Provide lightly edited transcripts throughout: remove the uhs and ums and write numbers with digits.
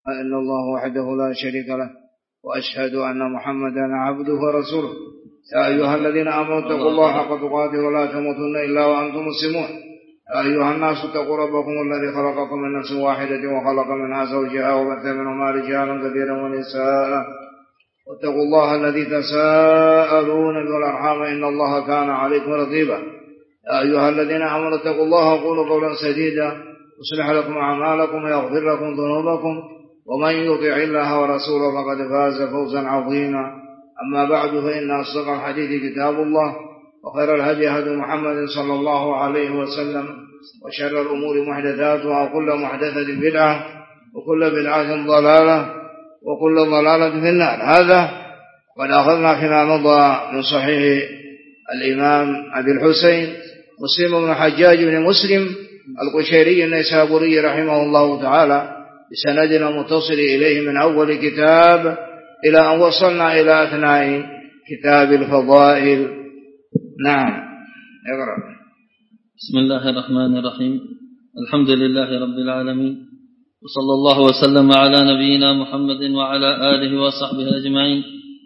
إن الله وحده لا شريك له وأشهد أن محمدا عبده ورسوله. يا أيها الذين آمنوا اتقوا الله حق تقاته ولا تموتن إلا وأنتم مسلمون. يا أيها الناس اتقوا ربكم الذي خلقكم من نفس واحدة وخلق منها زوجها وبث منهما رجالا كثيرا ونساء واتقوا الله الذي تساءلون به والأرحام إن الله كان عليكم رقيبا. يا أيها الذين آمنوا اتقوا الله وقولوا قولا سديدا يصلح لكم أعمالكم ويغفر لكم ذنوبكم ومن يطع الله ورسوله فقد فاز فوزا عظيما. أما بعد فإن أصدق الحديث كتاب الله وخير الهدي هدي محمد صلى الله عليه وسلم وشر الأمور محدثاتها وكل محدثة بدعة وكل بدعة ضلالة وكل ضلالة في النار. هذا قد أخذنا فيما مضى من صحيح الإمام أبي الحسين مسلم بن حجاج بن مسلم القشيري النيسابوري رحمه الله تعالى بسندنا متصل إليه من أول كتاب إلى أن وصلنا إلى أثناء كتاب الفضائل. نعم اقرأ. بسم الله الرحمن الرحيم. الحمد لله رب العالمين وصلى الله وسلم على نبينا محمد وعلى آله وصحبه أجمعين.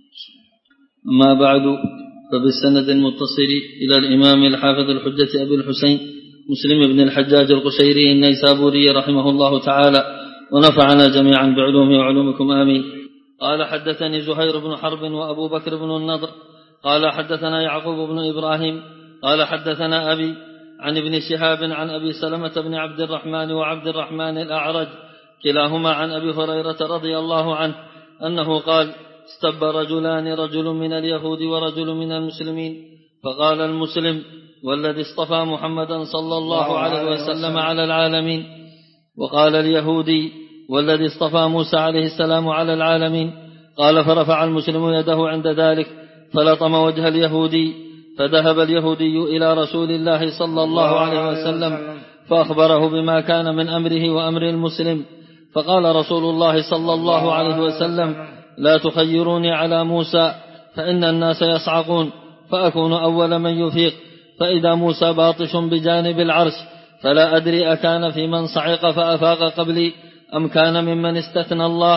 أما بعد، فبالسند المتصل إلى الإمام الحافظ الحجة أبي الحسين مسلم بن الحجاج القشيري النيسابوري رحمه الله تعالى ونفعنا جميعا بعلومه وعلومكم آمين. قال حدثني زهير بن حرب وأبو بكر بن النضر قال حدثنا يعقوب بن إبراهيم قال حدثنا أبي عن ابن شهاب عن أبي سلمة بن عبد الرحمن وعبد الرحمن الأعرج كلاهما عن أبي هريرة رضي الله عنه أنه قال: استب رجلان، رجل من اليهود ورجل من المسلمين، فقال المسلم: والذي اصطفى محمدا صلى الله عليه وسلم على العالمين. وقال اليهودي: والذي اصطفى موسى عليه السلام على العالمين. قال: فرفع المسلم يده عند ذلك فلطم وجه اليهودي، فذهب اليهودي إلى رسول الله صلى الله عليه وسلم فأخبره بما كان من أمره وأمر المسلم. فقال رسول الله صلى الله عليه وسلم: لا تخيروني على موسى فإن الناس يصعقون فأكون أول من يفيق، فإذا موسى باطش بجانب العرش فلا أدري أكان في من صعق فأفاق قبلي أم كان ممن استثنى الله.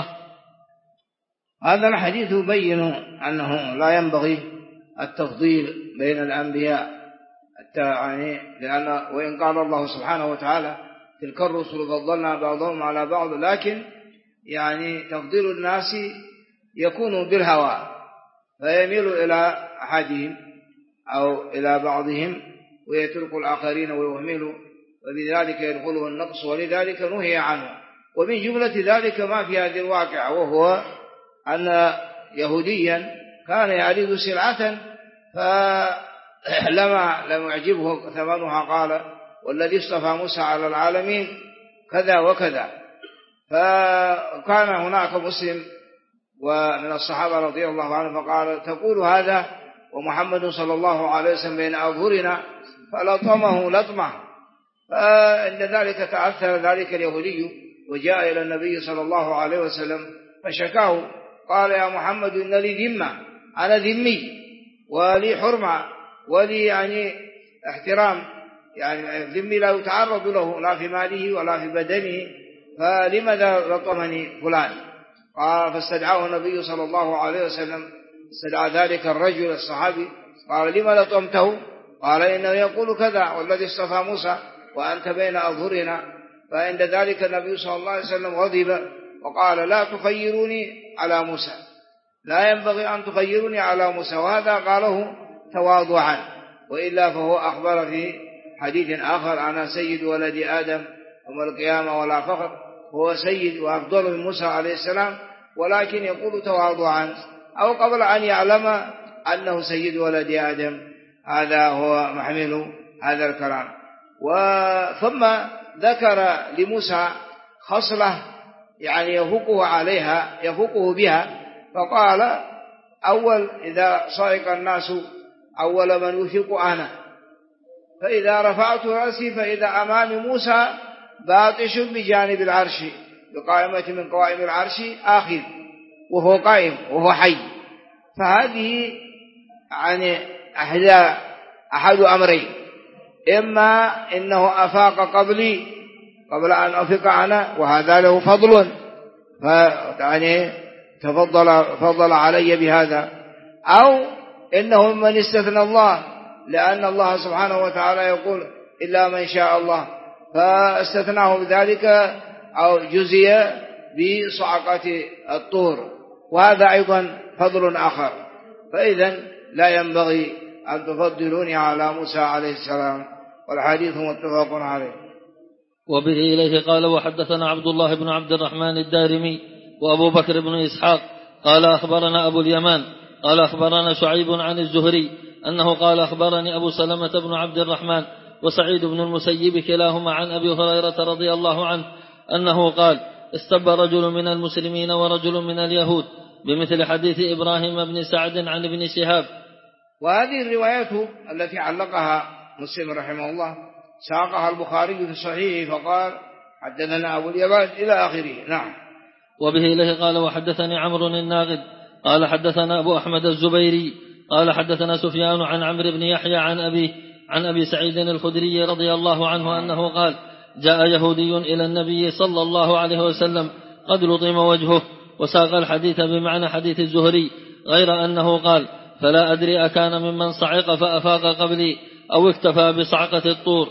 هذا الحديث يبين أنه لا ينبغي التفضيل بين الأنبياء يعني، لأن وإن قال الله سبحانه وتعالى: تلك الرسل فضلنا بعضهم على بعض، لكن يعني تفضيل الناس يكون بالهوى، فيميل إلى أحدهم أو إلى بعضهم ويترك الآخرين ويهمل، وبذلك يدخله النقص، ولذلك نهي عنه. ومن جملة ذلك ما في هذه الواقعة، وهو أن يهوديا كان يعرض سلعة فلما لم يعجبه ثمنها قال: والذي اصطفى موسى على العالمين كذا وكذا. فكان هناك مسلم ومن الصحابة رضي الله عنه فقال: تقول هذا ومحمد صلى الله عليه وسلم بين أظهرنا، فلطمه لطمه. فعند ذلك تأثر ذلك اليهودي وجاء إلى النبي صلى الله عليه وسلم فشكاه، قال: يا محمد إن لي ذمة، أنا ذمي ولي حرمة ولي يعني احترام، يعني ذمي لا يتعرض له لا في ماله ولا في بدنه، فلماذا لطمني فلان؟ قال: فاستدعاه النبي صلى الله عليه وسلم، استدعى ذلك الرجل الصحابي، قال: لما لطمته؟ قال: إنه يقول كذا والذي اصطفى موسى وأنت بين أظهرنا. فعند ذلك النبي صلى الله عليه وسلم غضب وقال: لا تخيروني على موسى، لا ينبغي أن تخيروني على موسى. وهذا قاله تواضعا، وإلا فهو أخبر في حديث آخر: أنا سيد ولد آدم يوم القيامة ولا فخر. هو سيد وأفضل من موسى عليه السلام، ولكن يقول تواضعا أو قبل أن يعلم أنه سيد ولد آدم. هذا هو محمل هذا الكلام. ثم ذكر لموسى خصلة يعني يفوقه بها، فقال: أول إذا صعق الناس أول من يفيق أنا، فإذا رفعت رأسي فإذا أمام موسى باطش بجانب العرش بقائمة من قوائم العرش آخر، وهو قائم وهو حي. فهذه يعني أحد أمرين: إما إنه أفاق قبلي قبل أن أفق أنا، وهذا له فضل، يعني فضل علي بهذا، أو إنه من استثنى الله، لأن الله سبحانه وتعالى يقول إلا من شاء الله، فاستثناه بذلك أو جزي بصعقة الطور، وهذا أيضا فضل آخر. فإذا لا ينبغي أن تفضلوني على موسى عليه السلام، والحديث متفق عليه. وبه إليه قال وحدثنا عبد الله بن عبد الرحمن الدارمي وأبو بكر بن إسحاق قال أخبرنا أبو اليمان قال أخبرنا شعيب عن الزهري أنه قال أخبرني أبو سلمة بن عبد الرحمن وسعيد بن المسيب كلاهما عن أبي هريرة رضي الله عنه أنه قال استب رجل من المسلمين ورجل من اليهود بمثل حديث إبراهيم بن سعد عن ابن شهاب. وهذه الروايات التي علقها مسلم رحمه الله ساقها البخاري في صحيحه فقال حدثنا أبو اليمان إلى آخره. نعم. وبه إليه قال وحدثني عمرو الناغد قال حدثنا أبو أحمد الزبيري قال حدثنا سفيان عن عمرو بن يحيى عن أبي سعيد الخدري رضي الله عنه أنه قال جاء يهودي إلى النبي صلى الله عليه وسلم قد لطم وجهه، وساق الحديث بمعنى حديث الزهري غير أنه قال فلا أدري أكان ممن صعق فأفاق قبلي أو اكتفى بصعقة الطور.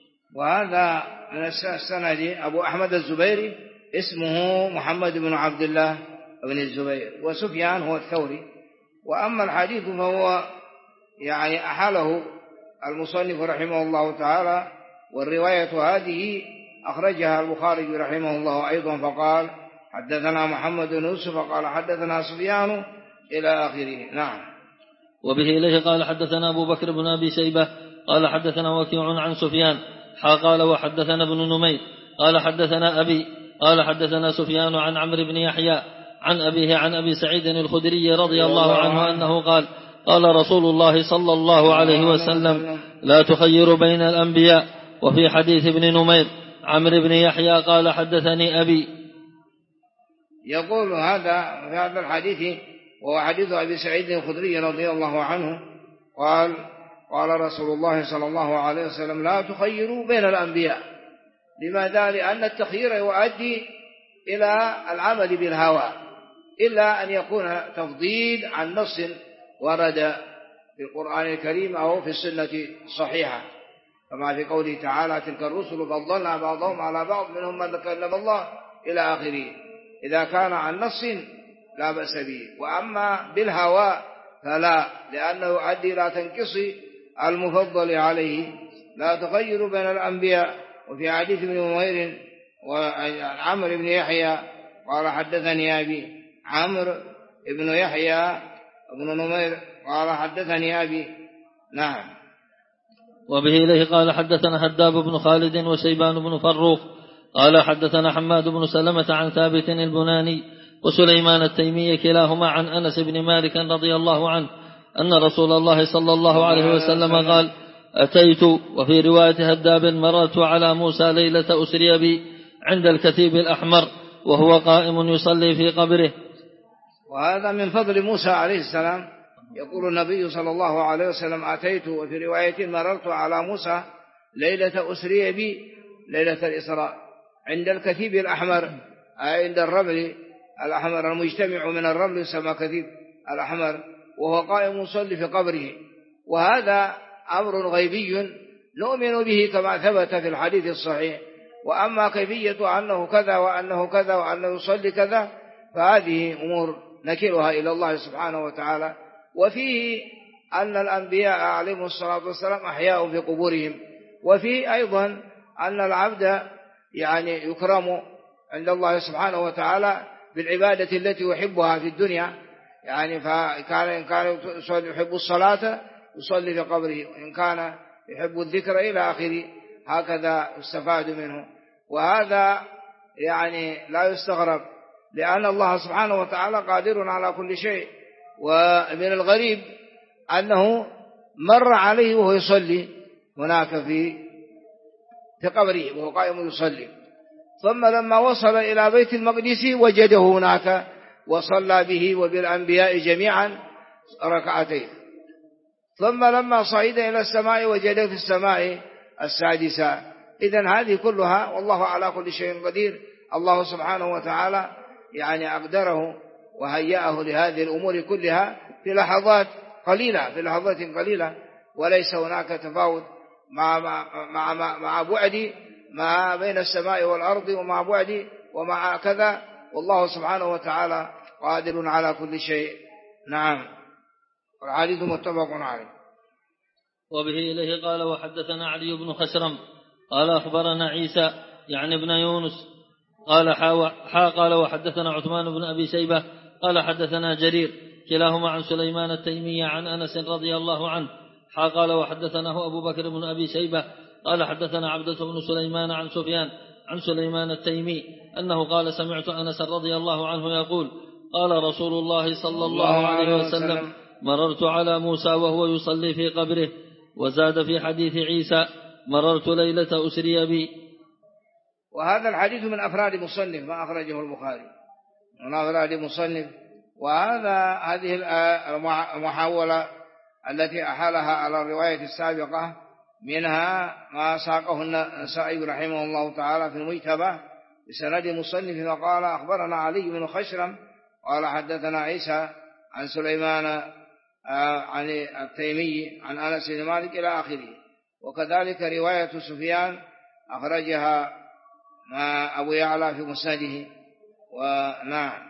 وهذا من السند أبو أحمد الزبيري اسمه محمد بن عبد الله بن الزبير، وسفيان هو الثوري. وأما الحديث فهو يعني أحاله المصنف رحمه الله تعالى، والرواية هذه أخرجها البخاري رحمه الله أيضا فقال حدثنا محمد بن يوسف قال حدثنا سفيان إلى آخره. نعم. وبه إليه قال حدثنا أبو بكر بن أبي شيبة قال حدثنا وكيع عن سفيان قال وحدثنا ابن نمير قال حدثنا أبي قال حدثنا سفيان عن عمرو بن يحيى عن أبيه عن أبي سعيد الخدري رضي الله عنه أنه قال قال رسول الله صلى الله عليه وسلم لا تخير بين الأنبياء. وفي حديث ابن نمير عمرو بن يحيى قال حدثني أبي. يقول هذا في هذا الحديث وهو حديث أبي سعيد الخدري رضي الله عنه قال رسول الله صلى الله عليه وسلم لا تخيروا بين الأنبياء. لماذا؟ لأن التخيير يؤدي إلى العمل بالهوى، إلا أن يكون تفضيل عن نص ورد في القرآن الكريم أو في السنة الصحيحة، كما في قوله تعالى تلك الرسل فضلنا بعضهم على بعض منهم من كلم الله إلى آخره. إذا كان عن نص لا بأس به، وأما بالهوى فلا، لأنه يؤدي إلى تنقص المفضل عليه. لا تغير بين الأنبياء. وفي حديث ابن نمير وعمرو بن يحيى قال حدثني أبي، عمرو بن يحيى ابن نمير قال حدثني أبي. نعم. وبه إليه قال حدثنا هداب بن خالد وشيبان بن فروخ قال حدثنا حماد بن سلمة عن ثابت البناني وسليمان التيمي كلاهما عن أنس بن مالك رضي الله عنه أن رسول الله صلى الله عليه وسلم قال أتيت. وفي رواية هداب مررت على موسى ليلة أسري بي عند الكثيب الأحمر وهو قائم يصلي في قبره. وهذا من فضل موسى عليه السلام. يقول النبي صلى الله عليه وسلم أتيت، وفي رواية مررت على موسى ليلة أسري بي ليلة الإسراء عند الكثيب الأحمر، أي عند الرمل الأحمر المجتمع من الرمل يسمى كثيب الأحمر، وهو قائم يصلي في قبره. وهذا أمر غيبي نؤمن به كما ثبت في الحديث الصحيح. وأما كيفية أنه كذا وأنه كذا وأنه يصلي كذا فهذه أمور نكلها إلى الله سبحانه وتعالى. وفيه أن الأنبياء عليهم الصلاة والسلام أحياء في قبورهم. وفيه أيضا أن العبد يعني يكرم عند الله سبحانه وتعالى بالعبادة التي يحبها في الدنيا، يعني إن كان يحب الصلاة يصلي في قبره، وإن كان يحب الذكر إلى آخره، هكذا يستفاد منه. وهذا يعني لا يستغرب، لأن الله سبحانه وتعالى قادر على كل شيء. ومن الغريب أنه مر عليه وهو يصلي هناك في قبره وهو قائم يصلي، ثم لما وصل إلى بيت المقدس وجده هناك وصلى به وبالأنبياء جميعا ركعتين، ثم لما صعد إلى السماء وجده في السماء السادسة. إذن هذه كلها والله على كل شيء قدير. الله سبحانه وتعالى يعني أقدره وهيأه لهذه الأمور كلها في لحظات قليلة، وليس هناك تفاوت مع بعد ما بين السماء والأرض ومع بعد ومع كذا، والله سبحانه وتعالى قادر على كل شيء. نعم. والحديث متفق عليه. وبه إليه قال وحدثنا علي بن خشرم قال أخبرنا عيسى يعني ابن يونس قال وحدثنا عثمان بن أبي شيبة قال حدثنا جرير كلاهما عن سليمان التيمي عن أنس رضي الله عنه قال وحدثناه أبو بكر بن أبي شيبة قال حدثنا عبدة بن سليمان عن سفيان عن سليمان التيمي أنه قال سمعت أنس رضي الله عنه يقول قال رسول الله صلى الله عليه وسلم مررت على موسى وهو يصلي في قبره. وزاد في حديث عيسى مررت ليلة أسري بي. وهذا الحديث من أفراد مصنف ما أخرجه البخاري، من أفراد مصنف. هذه المحاولة التي أحالها على الرواية السابقة منها ما ساقه النسائي رحمه الله تعالى في المجتبى بسند مصنف وقال أخبرنا علي بن خشرم قال حدثنا عيسى عن سليمان عن التيمي عن أنس بن مالك إلى آخره. وكذلك رواية سفيان أخرجها مع أبو يعلى في مسنده. ونعم.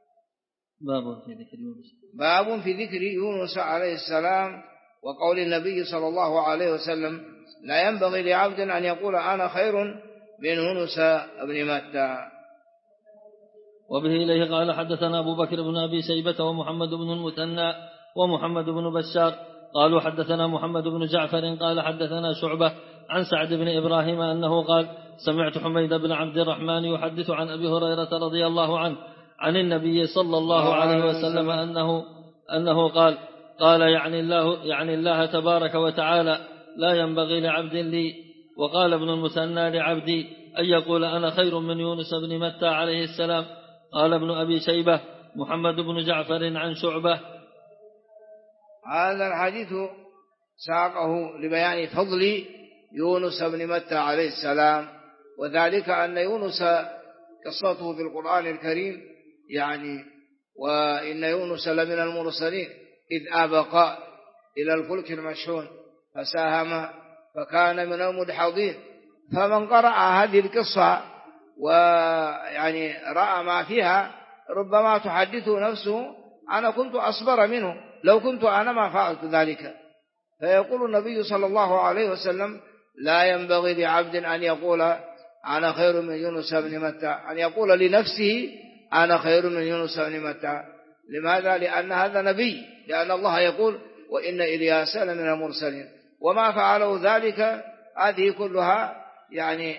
باب في ذكر يونس عليه السلام وقول النبي صلى الله عليه وسلم لا ينبغي لعبد أن يقول أنا خير من يونس بن متى. وبه إليه قال حدثنا أبو بكر بن أبي شيبة ومحمد بن المثنى ومحمد بن بشار قالوا حدثنا محمد بن جعفر قال حدثنا شعبة عن سعد بن إبراهيم أنه قال سمعت حميد بن عبد الرحمن يحدث عن أبي هريرة رضي الله عنه عن النبي صلى الله عليه وسلم أنه قال يعني الله تبارك وتعالى لا ينبغي لعبد لي. وقال ابن المثنى لعبدي أن يقول أنا خير من يونس بن متى عليه السلام. قال ابن أبي شيبة محمد بن جعفر عن شعبة. هذا الحديث ساقه لبيان فضل يونس بن متى عليه السلام، وذلك أن يونس قصته في القرآن الكريم يعني وإن يونس لمن المرسلين إذ أبق إلى الفلك المشحون فساهم فكان من المدحضين. فمن قرأ هذه القصة ويعني رأى ما فيها ربما تحدث نفسه أنا كنت أصبر منه لو كنت أنا ما فعلت ذلك. فيقول النبي صلى الله عليه وسلم لا ينبغي لعبد أن يقول أنا خير من يونس بن متى، أن يقول لنفسه أنا خير من يونس بن متى. لماذا؟ لأن هذا نبي، لأن الله يقول وإن إلياس لمن المرسلين، وما فعله ذلك هذه كلها يعني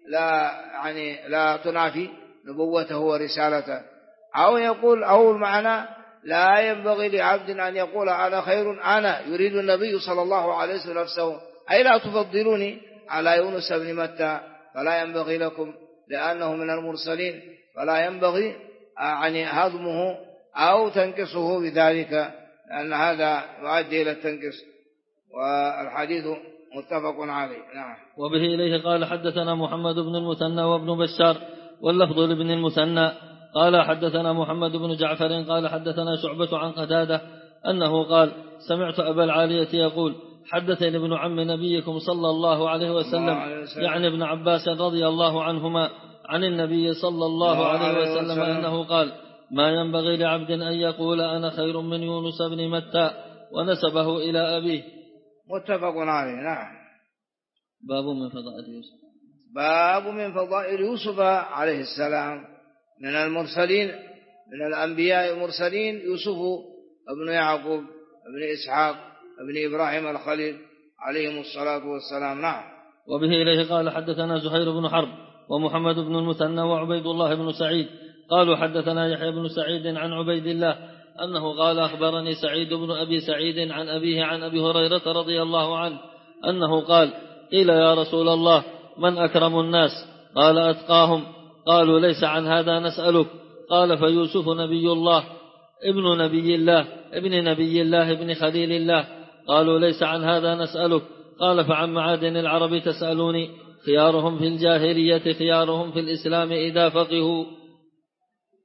لا تنافي نبوته ورسالته. أو يقول أو المعنى لا ينبغي لعبد أن يقول أنا خير، أنا يريد النبي صلى الله عليه وسلم نفسه، أي لا تفضلوني على يونس بن متى فلا ينبغي لكم لأنه من المرسلين، فلا ينبغي يعني هضمه أو تنقصه بذلك، لأن هذا يؤدي إلى التنقص. والحديث متفق عليه. نعم. وبه إليه قال حدثنا محمد بن المثنى وابن بشار واللفظ لابن المثنى قال حدثنا محمد بن جعفر قال حدثنا شعبة عن قتادة أنه قال سمعت أبا العالية يقول حدثني ابن عم نبيكم صلى الله عليه وسلم يعني ابن عباس رضي الله عنهما عن النبي صلى الله عليه وسلم أنه قال ما ينبغي لعبد أن يقول أنا خير من يونس بن متى ونسبه إلى أبيه. متفق عليه. نعم. باب من فضائل يوسف. باب من فضائل يوسف عليه السلام من المرسلين من الأنبياء المرسلين، يوسف ابن يعقوب ابن إسحاق ابن إبراهيم الخليل عليهم الصلاة والسلام. نعم. وبه إليه قال حدثنا زهير بن حرب ومحمد بن المثنى وعبيد الله بن سعيد قالوا حدثنا يحيى بن سعيد عن عبيد الله أنه قال أخبرني سعيد بن أبي سعيد عن أبيه عن أبي هريرة رضي الله عنه أنه قال قيل يا رسول الله من أكرم الناس؟ قال أتقاهم. قالوا ليس عن هذا نسألك. قال فيوسف نبي الله ابن نبي الله ابن نبي الله ابن خليل الله. قالوا ليس عن هذا نسألك. قال فعن معادن العرب تسألوني؟ خيارهم في الجاهلية خيارهم في الإسلام إذا فقهوا.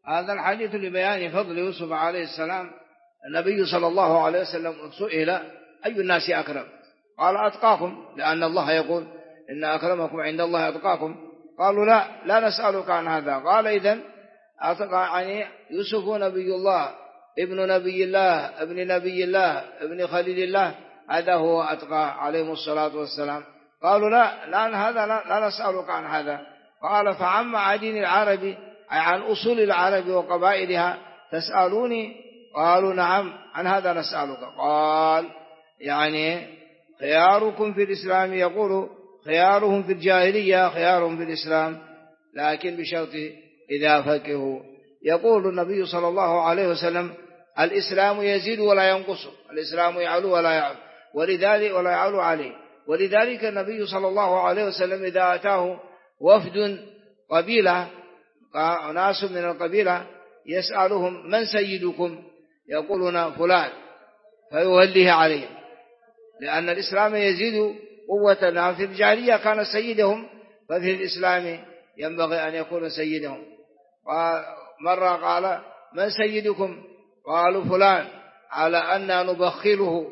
هذا الحديث لبيان فضل يوسف عليه السلام. النبي صلى الله عليه وسلم سئل أي الناس أكرم؟ قال أتقاكم، لأن الله يقول إن أكرمكم عند الله أتقاكم. قالوا لا نسألك عن هذا. قال إذن يعني يوسف نبي الله، ابن نبي الله، ابن نبي الله، ابن خليل الله، هذا هو أتقى عليه الصلاة والسلام. قالوا لا نسألك عن هذا. قال فعم عدين العرب، أي عن أصول العرب وقبائلها، تسألوني؟ قالوا نعم، عن هذا نسألك. قال يعني خياركم في الإسلام، يقول خيارهم في الجاهلية خيارهم في الإسلام، لكن بشرط إذا فقهوا. يقول النبي صلى الله عليه وسلم الإسلام يزيد ولا ينقص، الإسلام يعلو ولا يعلو، ولذلك ولا يعلو عليه. ولذلك النبي صلى الله عليه وسلم إذا أتاه وفد قبيلة، ناس من القبيلة، يسألهم من سيدكم؟ يقولون فلان، فيوليه عليهم، لأن الإسلام يزيد قوة. في الجاهلية كان سيدهم، ففي الإسلام ينبغي أن يكون سيدهم. مرة قال من سيدكم؟ قالوا فلان، على أن نبخله.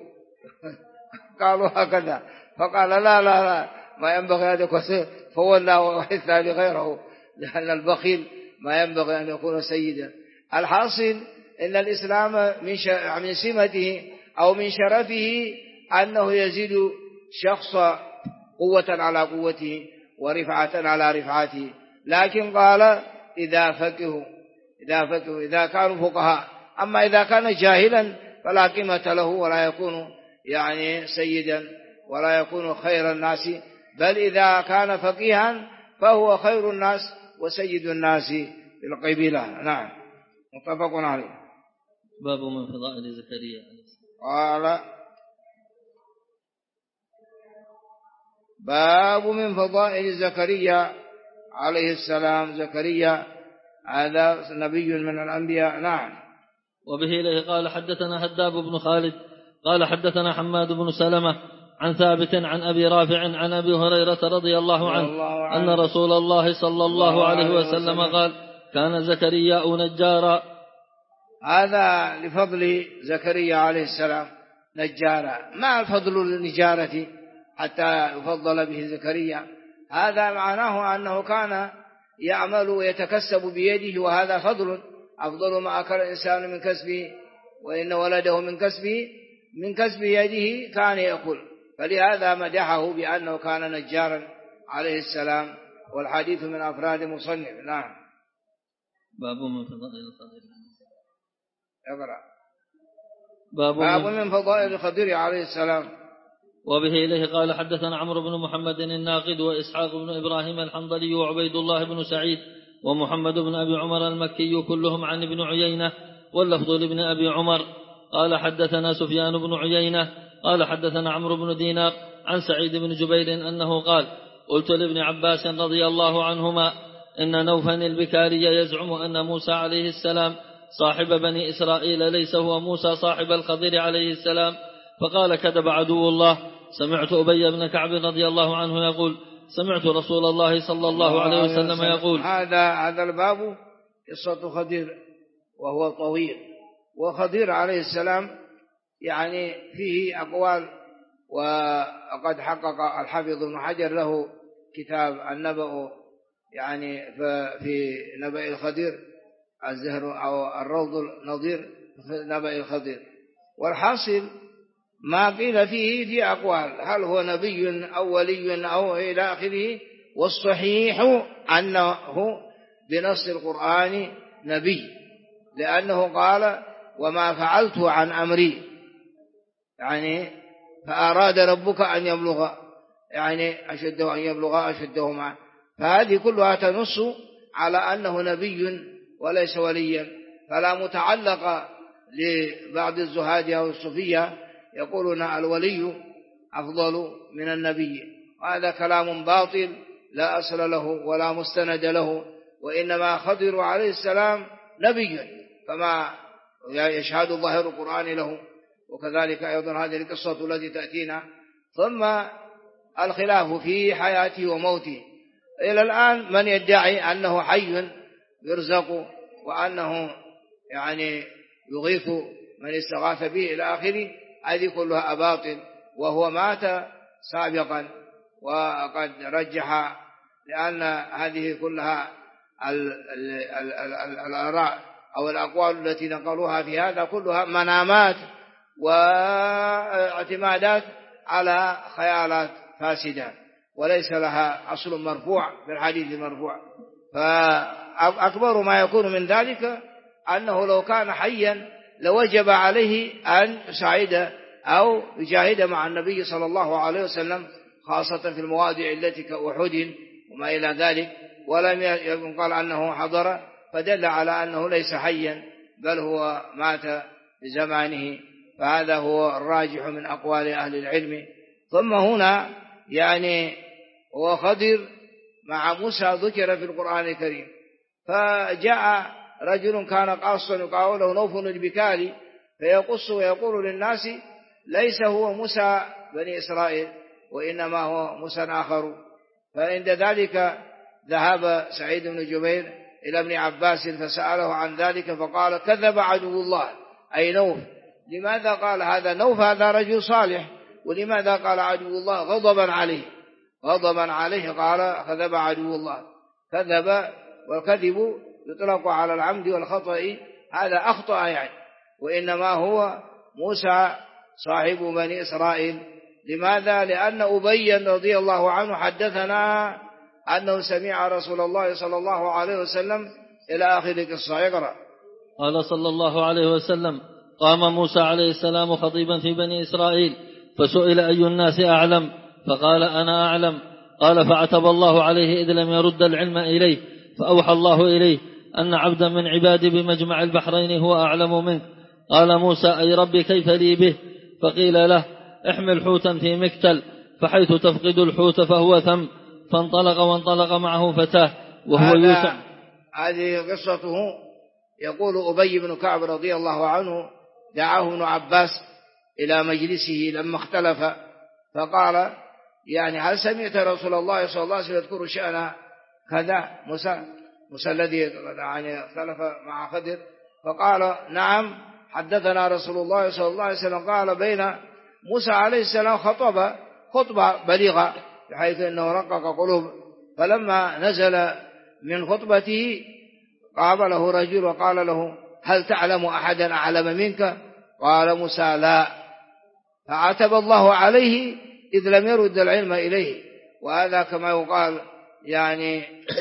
قالوا هكذا. فقال لا ما ينبغي أن يكون، فولى وحثى لغيره، لأن البخيل ما ينبغي أن يكون سيدا. الحاصل إن الإسلام من سمته أو من شرفه أنه يزيد شخص قوة على قوته ورفعة على رفعته. لكن قال إذا فقهوا إذا كانوا فقهاء. أما إذا كان جاهلا فلا قيمة له، ولا يكون يعني سيدا، ولا يكون خير الناس، بل إذا كان فقيها فهو خير الناس وسيد الناس في القبيلة. نعم، متفق عليه. باب من فضائل زكريا. قال باب من فضائل زكريا عليه السلام. زكريا هذا نبي من الأنبياء. نعم. وبه إليه قال حدثنا هداب بن خالد قال حدثنا حماد بن سلمة عن ثابت عن أبي رافع عن أبي هريرة رضي الله عنه أن رسول الله صلى الله عليه وسلم قال كان زكريا نجارا. هذا لفضل زكريا عليه السلام نجارا. ما فضل النجارة حتى يفضل به زكريا؟ هذا معناه أنه كان يعمل ويتكسب بيده، وهذا فضل. أفضل ما أكل الإنسان من كسبه، وإن ولده من كسب يده كان يأكل. فلهذا مدحه بأنه كان نجارا عليه السلام، والحديث من أفراد مصنف. نعم. باب من فضائل الخضر. اقرأ. باب من فضائل الخضر عليه السلام. وبه إليه قال حدثنا عمرو بن محمد الناقد وإسحاق بن إبراهيم الحنظلي وعبيد الله بن سعيد ومحمد بن أبي عمر المكي كلهم عن ابن عيينة، واللفظ لابن أبي عمر. قال حدثنا سفيان بن عيينة قال حدثنا عمرو بن دينار عن سعيد بن جبير أنه قال قلت لابن عباس رضي الله عنهما إن نوفا البكاري يزعم أن موسى عليه السلام صاحب بني إسرائيل ليس هو موسى صاحب الخضر عليه السلام. فقال كذب عدو الله. سمعت أبي بن كعب رضي الله عنه يقول سمعت رسول الله صلى الله عليه وسلم يقول. هذا الباب قصة خضر وهو طويل. وخضر عليه السلام يعني فيه أقوال، وقد حقق الحافظ ابن حجر له كتاب النبأ، يعني في نبأ الخضر الزهر أو الروض النظير في نبأ الخضر. والحاصل ما قيل فيه في أقوال، هل هو نبي أو ولي أو إلى آخره. والصحيح أنه بنص القرآن نبي، لأنه قال وما فعلت عن أمري، يعني فأراد ربك أن يبلغ يعني أشده أن يبلغ أشدهما. فهذه كلها تنص على أنه نبي وليس وليا. فلا متعلق لبعض الزهاد أو الصوفية يقولون الولي أفضل من النبي، وهذا كلام باطل لا أصل له ولا مستند له. وإنما خضر عليه السلام نبي كما يشهد ظاهر القرآن له، وكذلك أيضا هذه القصة التي تأتينا. ثم الخلاف في حياته وموته. إلى الآن من يدعي أنه حي يرزق وأنه يعني يغيث من استغاث به إلى آخره، هذه كلها أباطل، وهو مات سابقا. وقد رجح لأن هذه كلها الآراء أو الأقوال التي نقلوها في هذا كلها منامات واعتمادات على خيالات فاسدة وليس لها أصل مرفوع في الحديث المرفوع. فأكبر ما يكون من ذلك أنه لو كان حيا لوجب عليه أن يساعد أو يجاهد مع النبي صلى الله عليه وسلم، خاصة في المواضع التي كأحد وما إلى ذلك، ولم يقل أنه حضر، فدل على أنه ليس حيا بل هو مات بزمانه. فهذا هو الراجح من أقوال أهل العلم. ثم هنا يعني هو خضر مع موسى ذكر في القرآن الكريم، فجاء رجل كان قاصا يقال له نوف البكالي فيقص ويقول للناس ليس هو موسى بني إسرائيل وإنما هو موسى آخر. فعند ذلك ذهب سعيد بن جبير إلى ابن عباس فسأله عن ذلك فقال كذب عدو الله أي نوف. لماذا قال هذا نوف؟ هذا رجل صالح. ولماذا قال عدو الله؟ غضبا عليه قال كذب عدو الله. كذب، والكذب يطلق على العمد والخطأ، هذا أخطأ يعني، وإنما هو موسى صاحب بني إسرائيل. لماذا؟ لأن أبي رضي الله عنه حدثنا أنه سمع رسول الله صلى الله عليه وسلم إلى آخر القصة. يقرأ. قال صلى الله عليه وسلم قام موسى عليه السلام خطيبا في بني إسرائيل فسئل أي الناس أعلم فقال أنا أعلم. قال فعتب الله عليه إذ لم يرد العلم إليه، فأوحى الله إليه أن عبدا من عبادي بمجمع البحرين هو أعلم منك. قال موسى أي ربي كيف لي به؟ فقيل له احمل حوتا في مكتل فحيث تفقد الحوت فهو ثم. وانطلق معه فتاه وهو يوسع. هذه قصته. يقول أبي بن كعب رضي الله عنه دعاه ابن عباس إلى مجلسه لما اختلف، فقال يعني هل سمعت رسول الله صلى الله عليه وسلم يذكر شأن كذا موسى الذي يعني اختلف مع خضر؟ فقال نعم حدثنا رسول الله صلى الله عليه وسلم. قال بين موسى عليه السلام خطبة بليغة بحيث أنه رقق قلوب، فلما نزل من خطبته قابله رجل وقال له هل تعلم أحدا أعلم منك؟ قال موسى لا. فعتب الله عليه إذ لم يرد العلم إليه. وهذا كما يقال يعني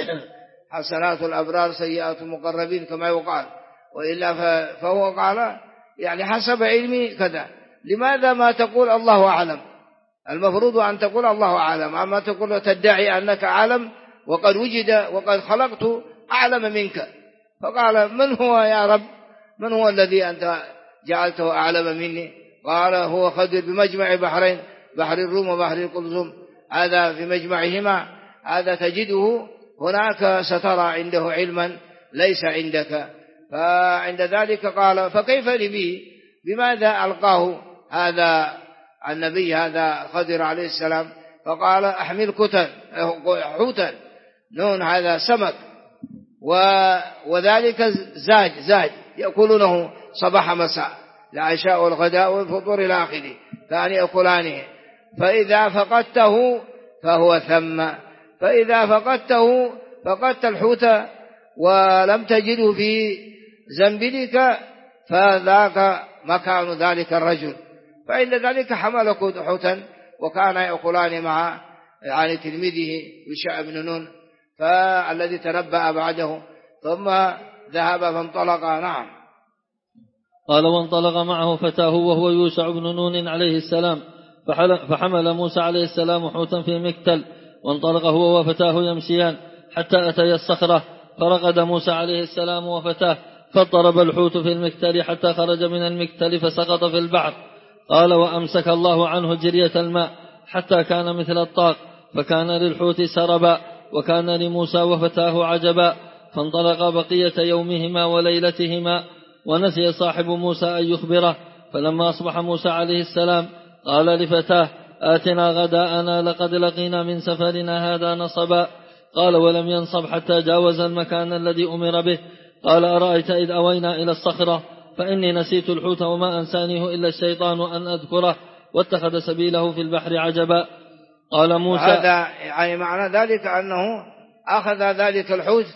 حسنات الأبرار سيئات المقربين كما يقال، وإلا فهو قال يعني حسب علمي كذا. لماذا ما تقول الله أعلم؟ المفروض أن تقول الله أعلم، أما تقول تدعي أنك أعلم وقد خلقت أعلم منك. فقال من هو يا رب؟ من هو الذي أنت جعلته أعلم مني؟ قال هو خضر بمجمع بحرين، بحر الروم وبحر القلزم، هذا في مجمعهما، هذا تجده هناك سترى عنده علما ليس عندك. فعند ذلك قال فكيف لي به؟ بماذا ألقاه هذا النبي هذا خضر عليه السلام؟ فقال أحمل حوتا نون هذا سمك، وذلك زاج يأكلونه صباح مساء العشاء والغداء والفطور إلى آخره، كان يأكلانه. فإذا فقدته فهو ثم، فإذا فقدته فقدت الحوت ولم تجده في زنبلك فذاك مكان ذلك الرجل. فإن ذلك حمل حوتا وكان يأكلان مع يعني تلميذه يشاء بن نون فالذي تنبأ بعده، ثم ذهب فانطلق. نعم. قال وانطلق معه فتاه وهو يوسع بن نون عليه السلام فحمل موسى عليه السلام حوتا في مكتل، وانطلق هو وفتاه يمشيان حتى أتيا الصخرة، فرقد موسى عليه السلام وفتاه فاضطرب الحوت في المكتل حتى خرج من المكتل فسقط في البحر. قال وأمسك الله عنه جرية الماء حتى كان مثل الطاق، فكان للحوت سربا وكان لموسى وفتاه عجبا. فانطلق بقية يومهما وليلتهما، ونسي صاحب موسى أن يخبره. فلما أصبح موسى عليه السلام قال لفتاه آتنا غداءنا لقد لقينا من سفرنا هذا نصبا. قال ولم ينصب حتى جاوز المكان الذي أمر به. قال أرأيت إذ أوينا إلى الصخرة فإني نسيت الحوت وما أنسانيه إلا الشيطان أن أذكره واتخذ سبيله في البحر عجبا. قال موسى هذا يعني معنى ذلك أنه أخذ ذلك الحوت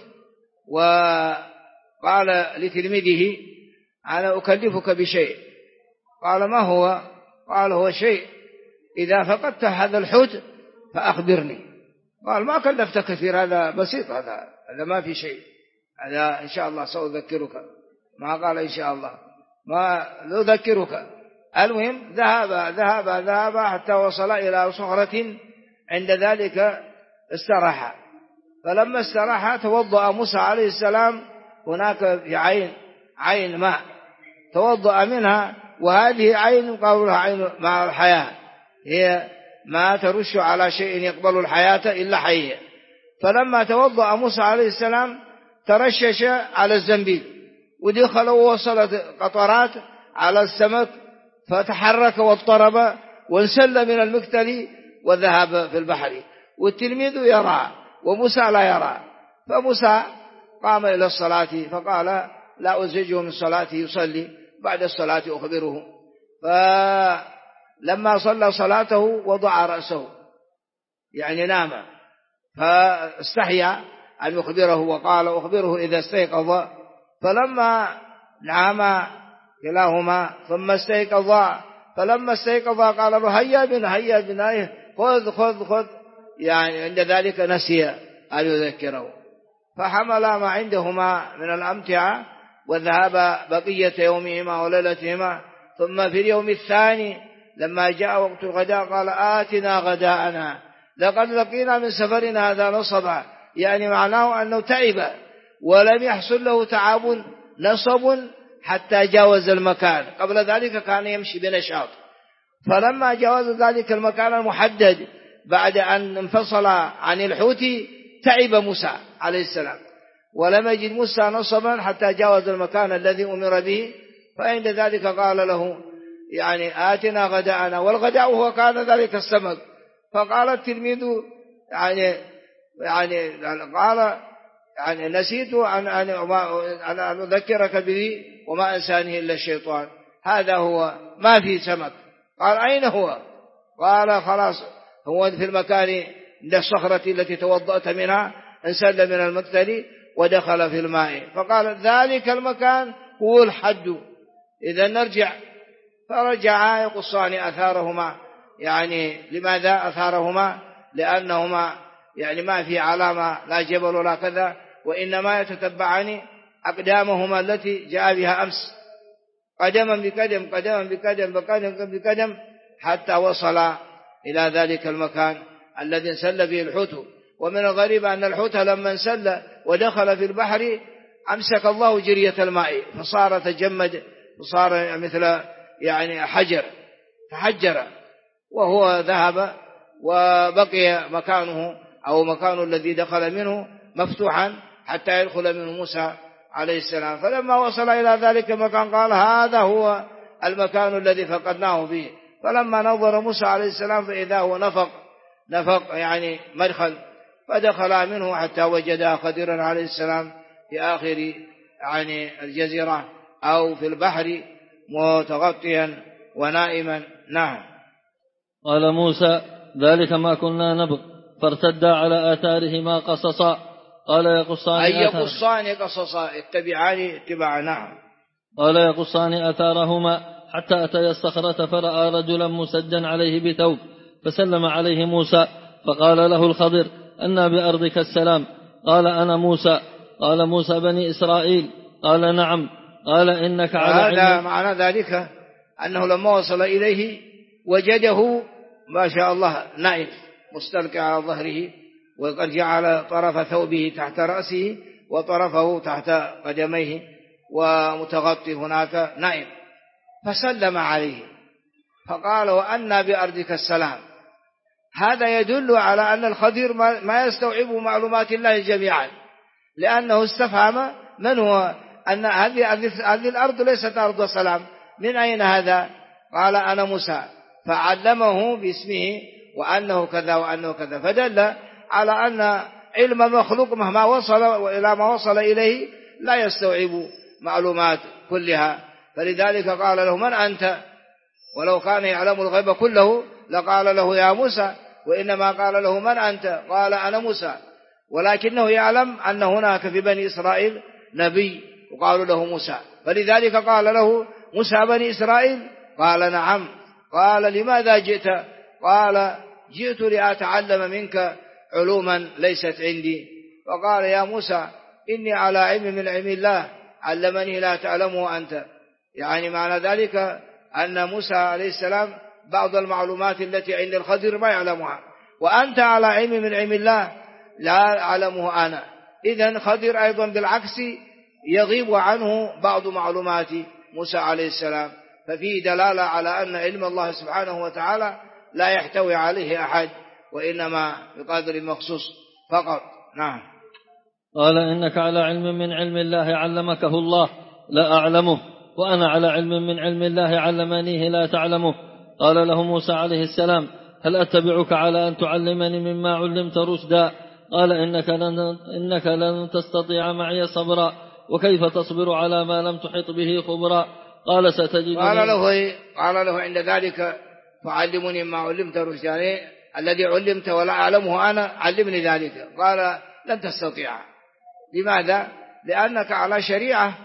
وقال لتلميذه أنا أكلفك بشيء. قال ما هو؟ قال هو شيء إذا فقدت هذا الحوت فأخبرني. قال ما كلفت كثير، هذا بسيط، هذا ما في شيء، هذا إن شاء الله سأذكرك. ما قال إن شاء الله، ما نذكرك. المهم ذهب حتى وصل إلى صخرة، عند ذلك استراح. فلما استراح توضأ موسى عليه السلام هناك في عين ماء توضأ منها، وهذه عين قالوا عين ماء الحياة، هي ما ترش على شيء يقبل الحياة إلا حية. فلما توضأ موسى عليه السلام ترشش على الزنبيل ودخل ووصلت قطرات على السمك فتحرك واضطرب وانسل من المكتل وذهب في البحر، والتلميذ يرى وموسى لا يرى. فموسى قام إلى الصلاة فقال لا أزعجه من صلاته، يصلي بعد الصلاة أخبره. فلما صلى صلاته وضع رأسه يعني نام، فاستحيا أن يخبره وقال أخبره إذا استيقظ. فلما نام كلاهما ثم استيقظ، فلما استيقظ قال له هيا بنا خذ، يعني عند ذلك نسي أن يذكره. فحمل ما عندهما من الأمتعة وذهب بقية يومهما وليلتهما. ثم في اليوم الثاني لما جاء وقت الغداء قال آتنا غداءنا لقد لقينا من سفرنا هذا نصبا، يعني معناه أنه تعب ولم يحصل له تعب نصب حتى جاوز المكان. قبل ذلك كان يمشي بنشاط، فلما جاوز ذلك المكان المحدد بعد أن انفصل عن الحوت تعب موسى عليه السلام، ولم يجد موسى نصبا حتى جاوز المكان الذي أمر به. فعند ذلك قال له يعني آتنا غداءنا، والغداء هو كان ذلك السمك. فقال التلميذ يعني قال يعني نسيت أن أذكرك به وما أنسانه إلا الشيطان، هذا هو ما في سمك. قال أين هو؟ قال خلاص هو في المكان عند الصخرة التي توضأت منها، انسل من المكتل ودخل في الماء. فقال ذلك المكان هو الحد، إذا نرجع. فرجعا يقصان أثارهما. يعني لماذا أثارهما؟ لأنهما يعني ما في علامة لا جبل ولا كذا، وإنما يتتبعان أقدامهما التي جاء بها أمس، قدما بقدم حتى وصل إلى ذلك المكان الذي انسل فيه الحوت. ومن الغريب أن الحوت لما انسل ودخل في البحر أمسك الله جرية الماء فصار تجمد وصار مثل يعني حجر تحجر، وهو ذهب وبقي مكانه أو مكان الذي دخل منه مفتوحا حتى يدخل منه موسى عليه السلام. فلما وصل إلى ذلك المكان قال هذا هو المكان الذي فقدناه فيه. فلما نظر موسى عليه السلام فإذا هو نفق يعني مدخل، فدخل منه حتى وجد خضرا عليه السلام في آخر يعني الجزيرة أو في البحر متغطيا ونائما. نعم. قال موسى ذلك ما كنا نبغ فارتدا على آثارهما قصصا. قال يقصان قصصا اتبعان اتباعا. نعم. قال يقصان آثارهما حتى أتيا الصخرة فرأى رجلا مسجا عليه بثوب فسلم عليه موسى فقال له الخضر أنا بأرضك السلام؟ قال أنا موسى. قال موسى بني إسرائيل؟ قال نعم. قال إنك على علم. هذا معنى ذلك أنه لما وصل إليه وجده ما شاء الله نائم مستلقي على ظهره، وقد جعل طرف ثوبه تحت رأسه وطرفه تحت قدميه ومتغطي هناك نائم. فسلم عليه فقال وأنا بأرضك السلام. هذا يدل على أن الخضر ما يستوعب معلومات الله جميعا، لأنه استفهم من هو، أن هذه الأرض ليست أرض سلام. من أين هذا؟ قال أنا موسى، فعلمه باسمه وأنه كذا وأنه كذا، فدل على أن علم المخلوق مهما وصل إلى ما وصل إليه لا يستوعب معلومات كلها، فلذلك قال له من أنت؟ ولو كان يعلم الغيب كله لقال له يا موسى، وإنما قال له من أنت؟ قال أنا موسى، ولكنه يعلم أن هناك في بني إسرائيل نبي وقالوا له موسى، فلذلك قال له موسى بني إسرائيل؟ قال نعم. قال لماذا جئت؟ قال جئت لأتعلم منك علوما ليست عندي. فقال يا موسى إني على علم من علم الله علمني لا تعلمه أنت، يعني معنى ذلك أن موسى عليه السلام بعض المعلومات التي عند الخضر ما يعلمها، وأنت على علم من علم الله لا أعلمه أنا. إذن خضر أيضا بالعكس يغيب عنه بعض معلومات موسى عليه السلام، ففيه دلالة على أن علم الله سبحانه وتعالى لا يحتوي عليه أحد، وإنما بقدر مخصوص فقط. نعم. قال إنك على علم من علم الله علمكه الله لا أعلمه، وأنا على علم من علم الله علمنيه لا تعلمه. قال له موسى عليه السلام هل أتبعك على أن تعلمني مما علمت رشدا؟ قال إنك لن تستطيع معي صبرا، وكيف تصبر على ما لم تحط به خبرا؟ قال ستجدني. قال له عند ذلك تعلمني ما علمت رشدا، يعني الذي علمت ولا أعلمه أنا علمني ذلك. قال لن تستطيع. لماذا؟ لأنك على شريعة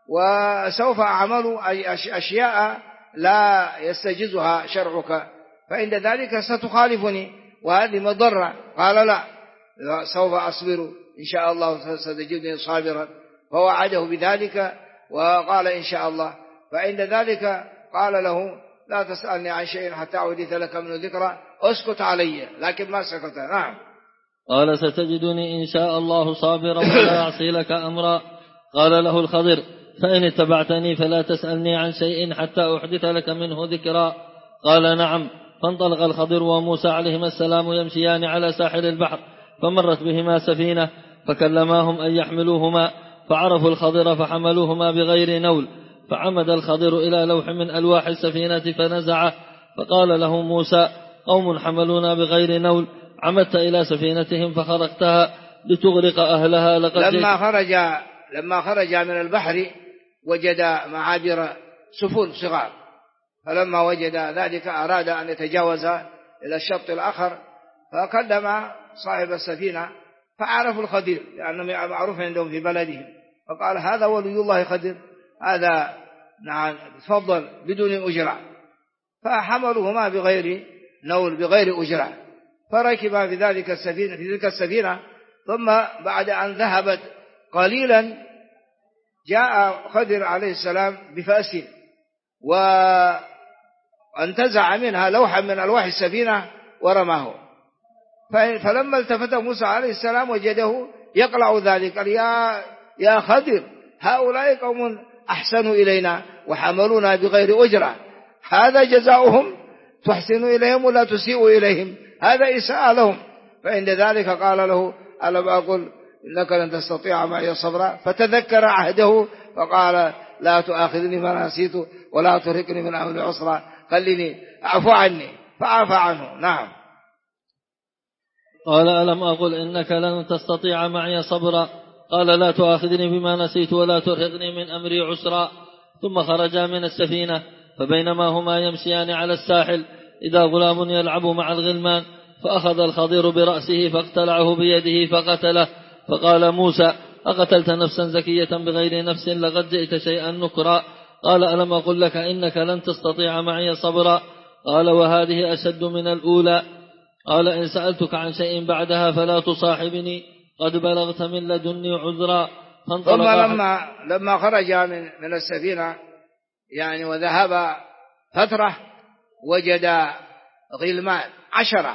وسوف أعمل أشياء لا يستجزها شرعك، فعند ذلك ستخالفني وهذه مضرة. قال لا، سوف أصبر إن شاء الله ستجدني صابرا، فوعده بذلك وقال إن شاء الله. فعند ذلك قال له لا تسألني عن شيء حتى أحدث لك منه ذكرى، اسكت علي، لكن ما سكت. نعم. قال ستجدني إن شاء الله صابرا ولا أعصي لك أمرا. قال له الخضر فإن اتبعتني فلا تسألني عن شيء حتى أحدث لك منه ذكرا. قال نعم. فانطلق الخضر وموسى عليهما السلام يمشيان على ساحل البحر، فمرت بهما سفينة فكلماهم أن يحملوهما، فعرفوا الخضر فحملوهما بغير نول، فعمد الخضر إلى لوح من ألواح السفينة فنزعه، فقال له موسى قوم حملونا بغير نول، عمدت إلى سفينتهم فخرقتها لتغرق أهلها. لما خرج من البحر وجد معابر سفن صغار، فلما وجد ذلك أراد أن يتجاوز إلى الشط الآخر، فكلم صاحب السفينة فعرفوا الخضر لأنه معروف عندهم في بلدهم، فقال هذا ولي الله خضر، هذا نعم تفضل بدون أجرة، فحملوهما بغير نول بغير أجرة، فركب في تلك السفينة. ثم بعد أن ذهبت قليلا جاء خضر عليه السلام بفأس وانتزع منها لوحا من ألواح السفينة ورماه، فلما التفت موسى عليه السلام وجده يقلع ذلك، قال يا خضر هؤلاء قوم أحسنوا إلينا وحملونا بغير أجرة، هذا جزاؤهم؟ تحسن إليهم ولا تسيء إليهم؟ هذا إساءة لهم. فعند ذلك قال له ألم أقل إنك لن تستطيع معي صبرا؟ فتذكر عهده فقال لا تؤاخذني ما نسيت ولا ترهقني من أمري عسرا، خليني أعفو عني، فعفى عنه. نعم. قال ألم أقل إنك لن تستطيع معي صبرا؟ قال لا تؤاخذني بما نسيت ولا ترهقني من أمري عسرا. ثم خرجا من السفينة، فبينما هما يمشيان على الساحل إذا غلام يلعب مع الغلمان، فأخذ الخضر برأسه فاقتلعه بيده فقتله، فقال موسى أقتلت نفسا زكية بغير نفس لقد جئت شيئا نكرا. قال ألم أقل لك إنك لن تستطيع معي صبرا؟ قال وهذه أشد من الأولى. قال إن سألتك عن شيء بعدها فلا تصاحبني قد بلغت من لدني عذرا. ثم لما خرج من السفينة يعني وذهب فترة وجد غلمان 10،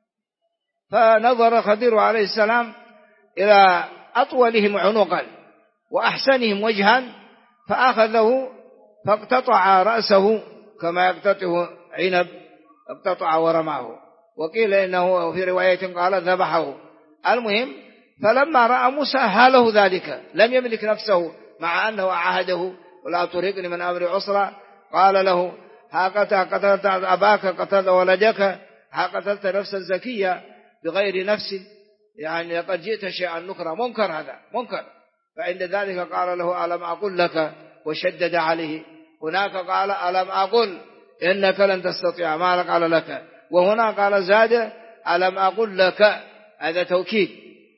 فنظر خضر عليه السلام إلى أطولهم عنقا وأحسنهم وجها، فأخذه فاقتطع رأسه كما يقتطع عنب، اقتطع ورماه، وقيل إنه في رواية قال ذبحه. المهم فلما رأى موسى هاله ذلك لم يملك نفسه مع أنه عهده ولا ترهقني من أمري عسرا. قال له قتلت أباك قتلت ولدك قتلت نفسا زكية بغير نفس، يعني لقد جئت شيئا نكرا، منكر، هذا منكر. فعند ذلك قال له ألم أقل لك، وشدد عليه. هناك قال ألم أقل إنك لن تستطيع، ما قال لك. وهنا قال زاد ألم أقل لك، هذا توكيد،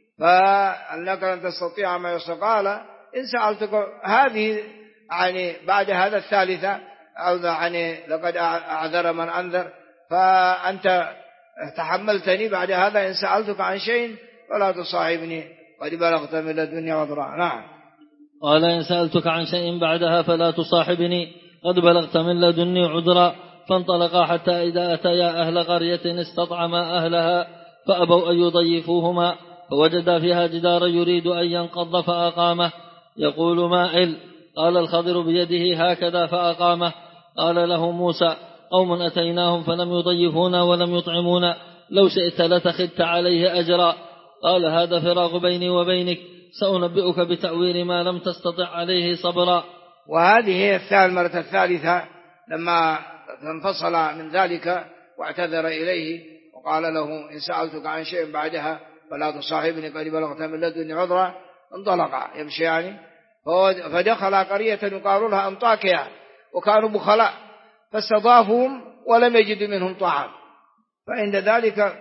فأنك لن تستطيع ما يصير. قال إن سألتك هذه يعني بعد هذا الثالثة، أو يعني لقد أعذر من أنذر، فأنت تحملتني بعد هذا، إن سألتك عن شيء فلا تصاحبني قد بلغت من لدني عذرا. نعم. قال إن سألتك عن شيء بعدها فلا تصاحبني قد بلغت من لدني عذرا. فانطلقا حتى إذا أتيا أهل قرية استطعما أهلها فأبوا أن يضيفوهما، فوجدا فيها جدارا يريد أن ينقض فأقامه يقول مائل. قال الخضر بيده هكذا فأقامه. قال له موسى قوم أتيناهم فلم يضيفونا ولم يطعمونا، لو شئت لتخذت عليه أجرا. قال هذا فراق بيني وبينك، سأنبئك بتأويل ما لم تستطع عليه صبرا. وهذه هي المرة الثالثة لما انفصل من ذلك واعتذر إليه وقال له إن سألتك عن شيء بعدها فلا تصاحبني قد بلغت من لدني عذرا. انطلقا يمشيان فدخل قرية يقال لها أنطاكيا، وكانوا بخلاء فاستضافهم ولم يجدوا منهم طعام. فعند ذلك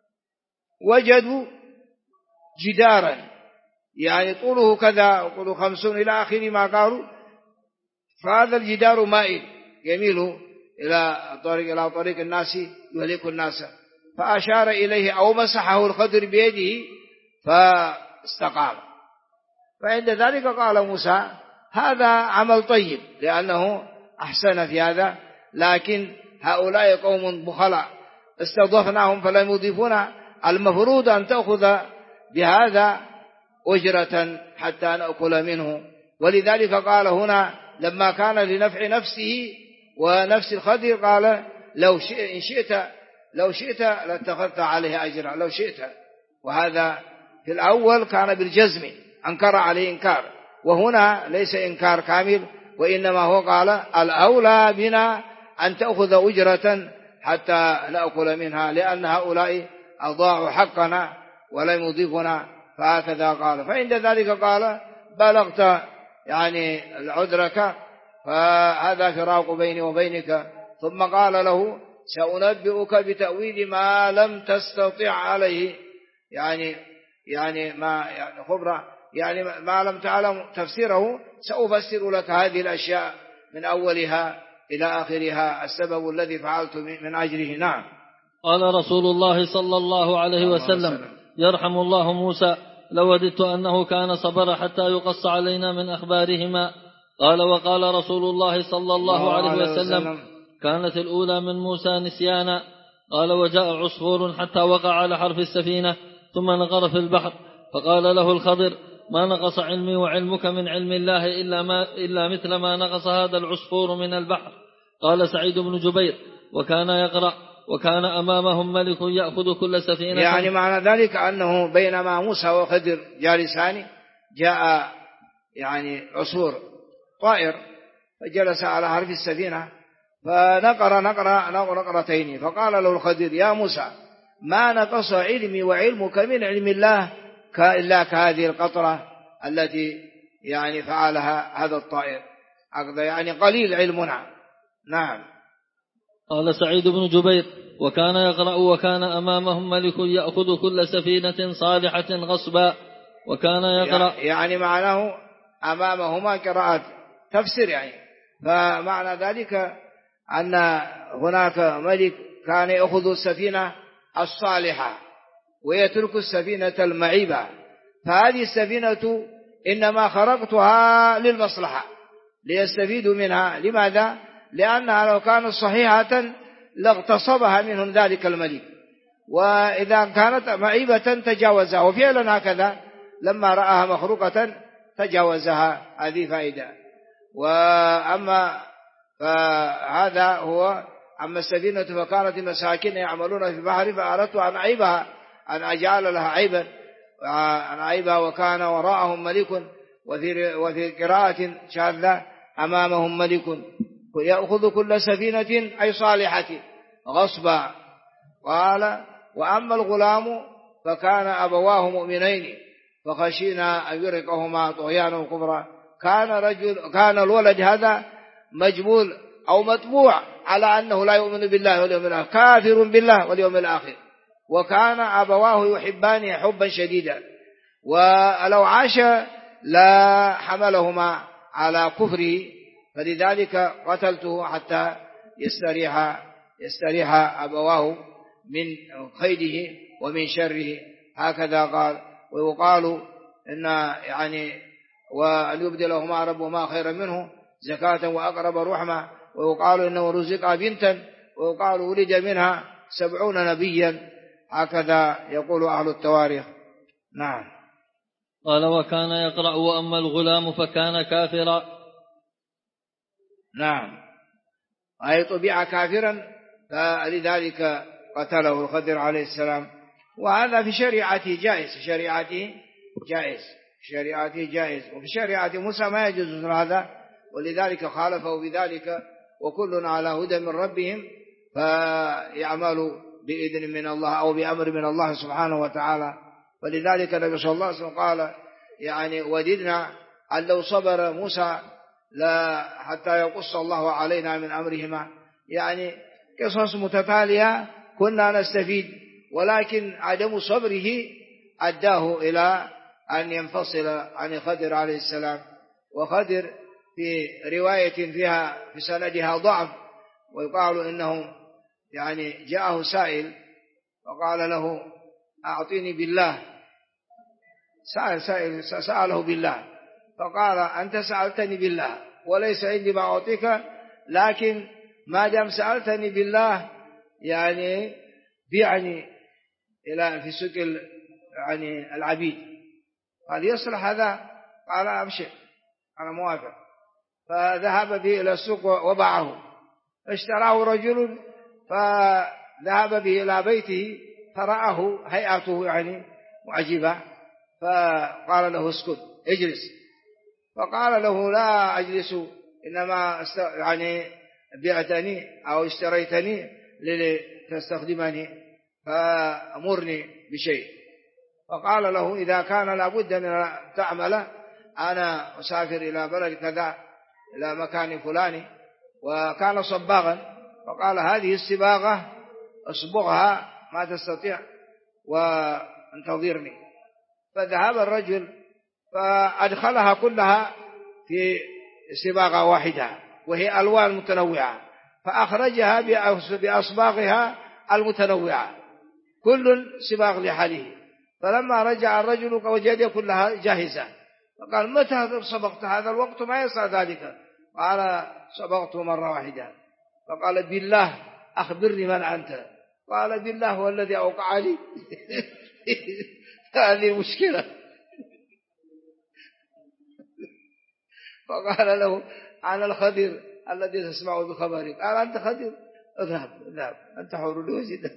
وجدوا جدارا يعني طوله كذا وطوله 50 إلى آخر ما قالوا. فهذا الجدار مائل يميل إلى طريق الناس يهلك الناس، فأشار إليه أو مسحه الخضر بيده فاستقام. فعند ذلك قال موسى هذا عمل طيب لأنه أحسن في هذا، لكن هؤلاء قوم بخلاء استضفناهم فلم يضيفونا، المفروض أن تأخذ بهذا أجرة حتى نأكل منه. ولذلك قال هنا لما كان لنفع نفسه ونفس الخضر قال لو شئت لاتخذت عليه أجرا، لو شئت. وهذا في الأول كان بالجزم، أنكر عليه إنكار، وهنا ليس إنكار كامل، وإنما هو قال الأولى بنا أن تأخذ أجرة حتى نأكل منها، لأن هؤلاء أضاعوا حقنا ولم يضيفنا. فهكذا قال. فعند ذلك قال بلغت يعني عذرك، فهذا فراق بيني وبينك. ثم قال له سأنبئك بتأويل ما لم تستطع عليه، يعني ما لم تعلم تفسيره، سأفسر لك هذه الأشياء من أولها إلى آخرها، السبب الذي فعلت من أجله. نعم. قال رسول الله صلى الله عليه وسلم يرحم الله موسى لوددت أنه كان صبر حتى يقص علينا من أخبارهما. قال وقال رسول الله صلى الله عليه وسلم كانت الأولى من موسى نسيانا. قال وجاء عصفور حتى وقع على حرف السفينة ثم نقر في البحر، فقال له الخضر ما نقص علمي وعلمك من علم الله إلا مثل ما نقص هذا العصفور من البحر. قال سعيد بن جبير وكان يقرأ وكان أمامهم ملك يأخذ كل سفينة. يعني معنى ذلك أنه بينما موسى وخضر جالسان جاء يعني عصفور طائر فجلس على حرف السفينة فنقر نقرتين، فقال له الخضر يا موسى ما نقص علمي وعلمك من علم الله إلا كهذه القطرة التي يعني فعلها هذا الطائر، يعني قليل علمنا. نعم. قال سعيد بن جبير وكان يقرأ وكان أمامهم ملك يأخذ كل سفينة صالحة غصبا. وكان يقرأ يعني معناه أمامهما قراءات تفسير، يعني فمعنى ذلك أن هناك ملك كان يأخذ السفينة الصالحة ويترك السفينة المعيبة، فهذه السفينة إنما خرقتها للمصلحة ليستفيدوا منها. لماذا؟ لأنها لو كانت صحيحة لاغتصبها منهم ذلك الملك، وإذا كانت معيبة تجاوزها، وفعلا هكذا لما رآها مخروقة تجاوزها. هذه فائدة. وأما فهذا هو. أما السفينة فكانت مساكين يعملون في البحر فأردت أن أعيبها، أن أجعل لها عيبا، أن أعيبها وكان وراءهم ملك. وفي قراءة شاذة أمامهم ملك يأخذ كل سفينة أي صالحة غصبا. قال وأما الغلام فكان أبواه مؤمنين فخشينا أن يرهقهما طغيانا وكفرا. كان الولد هذا مجبول أو مطبوع على أنه لا يؤمن بالله واليوم الآخر، كافر بالله واليوم الآخر، وكان أبواه يحبانه حبا شديدا، ولو عاش لا حملهما على كفره، فلذلك قتلته حتى يستريح أبواه من قيده ومن شره. هكذا قال. ويقال إن وأن يبدلهما ربهما خيرا منه زكاة وأقرب رحمة. ويقال إنه رزق بنتا، ويقال ولد منها 70 نبيا. هكذا يقول أهل التواريخ. نعم. قال وكان يقرأ وأما الغلام فكان كافرا. نعم، أي طبيعة كافرا، فلذلك قتله الخضر عليه السلام. وهذا في شريعته جائز، شريعته جائز، وفي شريعة موسى ما يجوز هذا، ولذلك خالفه بذلك. وكل على هدى من ربهم فيعمل بإذن من الله أو بأمر من الله سبحانه وتعالى. فلذلك النبي صلى الله عليه وسلم قال وددنا أن لو صبر موسى لا حتى يقص الله علينا من أمرهما. قصص متتالية كنا نستفيد، ولكن عدم صبره أداه إلى أن ينفصل عن خضر عليه السلام. وخضر في رواية فيها في سندها ضعف، ويقال إنه جاءه سائل وقال له أعطيني بالله، سأله بالله، فقال أنت سألتني بالله وليس عندي ما أعطيك، لكن ما دام سألتني بالله بيعني إلى في سوق العبيد. قال يصلح هذا؟ قال أبشر أنا موافق. فذهب به إلى السوق وباعه، اشتراه رجل فذهب به إلى بيته فرآه هيئته معجبة، فقال له اسكت اجلس. فقال له لا أجلس، إنما بعتني أو اشتريتني لتستخدمني فأمرني بشيء. فقال له إذا كان لابد أن تعمل، أنا أسافر إلى بلد كذا إلى مكان فلاني، وكان صباغا، فقال هذه الصباغة أصبغها ما تستطيع وانتظرني. فذهب الرجل فأدخلها كلها في صباغة واحدة وهي ألوان متنوعة، فأخرجها بأصباغها المتنوعة، كل صباغ لحاله. فلما رجع الرجل وجد كلها جاهزة، فقال متى صبغت؟ هذا الوقت ما يصع ذلك. قال صبغت مرة واحدة. فقال بالله أخبرني من أنت؟ قال بالله هو الذي أوقع لي. هذه مشكلة. فقال له أنا الخضر الذي تسمع بخبرك. قال أنت خضر؟ اذهب أنت حر لوجدك.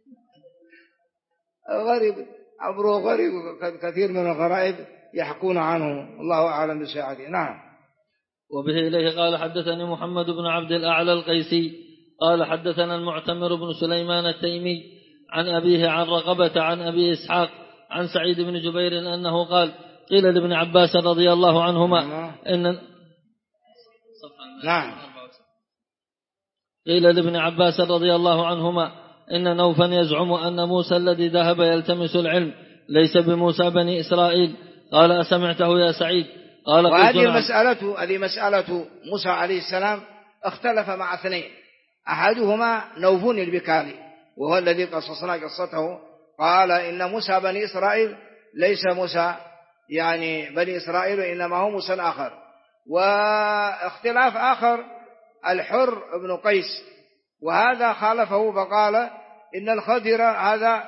غريب، أمره غريب، كثير من الغرائب يحكون عنه، الله أعلم بساعته. نعم. وبه إليه قال حدثني محمد بن عبد الأعلى القيسي قال حدثنا المعتمر بن سليمان التيمي عن أبيه عن رغبة عن أبي إسحاق عن سعيد بن جبير أنه قال قيل لابن عباس رضي الله عنهما قيل لابن عباس رضي الله عنهما إن نوفا يزعم أن موسى الذي ذهب يلتمس العلم ليس بموسى بني إسرائيل. قال أسمعته يا سعيد؟ قال وهذه مسألة موسى عليه السلام اختلف مع اثنين، أحدهما نوف البكالي وهو الذي قصصنا قصته، قال إن موسى بني إسرائيل ليس موسى بني إسرائيل، إنما هو موسى آخر. واختلاف آخر الحر بن قيس، وهذا خالفه فقال إن الخضر هذا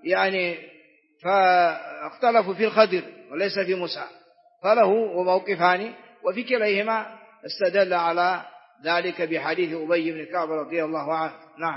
فاختلفوا في الخضر وليس في موسى، فله وموقفان، وفي كليهما استدل على ذلك بحديث أبي بن كعب رضي الله عنه. نعم.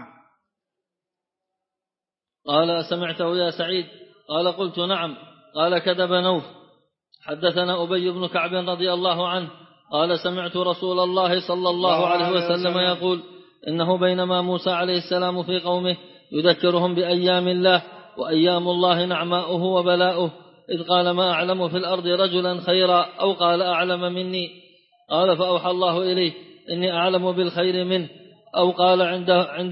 قال سمعته يا سعيد؟ قال قلت نعم. قال كذب نوف. حدثنا أبي بن كعب رضي الله عنه قال سمعت رسول الله صلى الله عليه وسلم يقول إنه بينما موسى عليه السلام في قومه يذكرهم بأيام الله، وأيام الله نعماؤه وبلاؤه، إذ قال ما أعلم في الأرض رجلا خيرا أو قال أعلم مني. قال فأوحى الله إليه إني أعلم بالخير منه، أو قال عند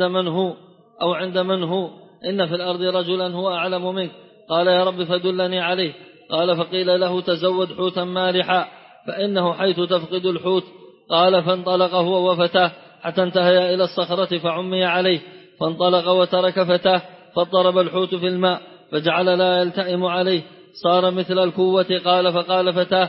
من هو إن في الأرض رجلا هو أعلم منك. قال يا رب فدلني عليه. قال فقيل له تزود حوتا مالحا فإنه حيث تفقد الحوت. قال فانطلق هو وفتاه حتى انتهيا إلى الصخرة فعمي عليه، فانطلق وترك فتاه، فاضطرب الحوت في الماء فجعل لا يلتئم عليه، صار مثل الكوة. قال فقال فتاه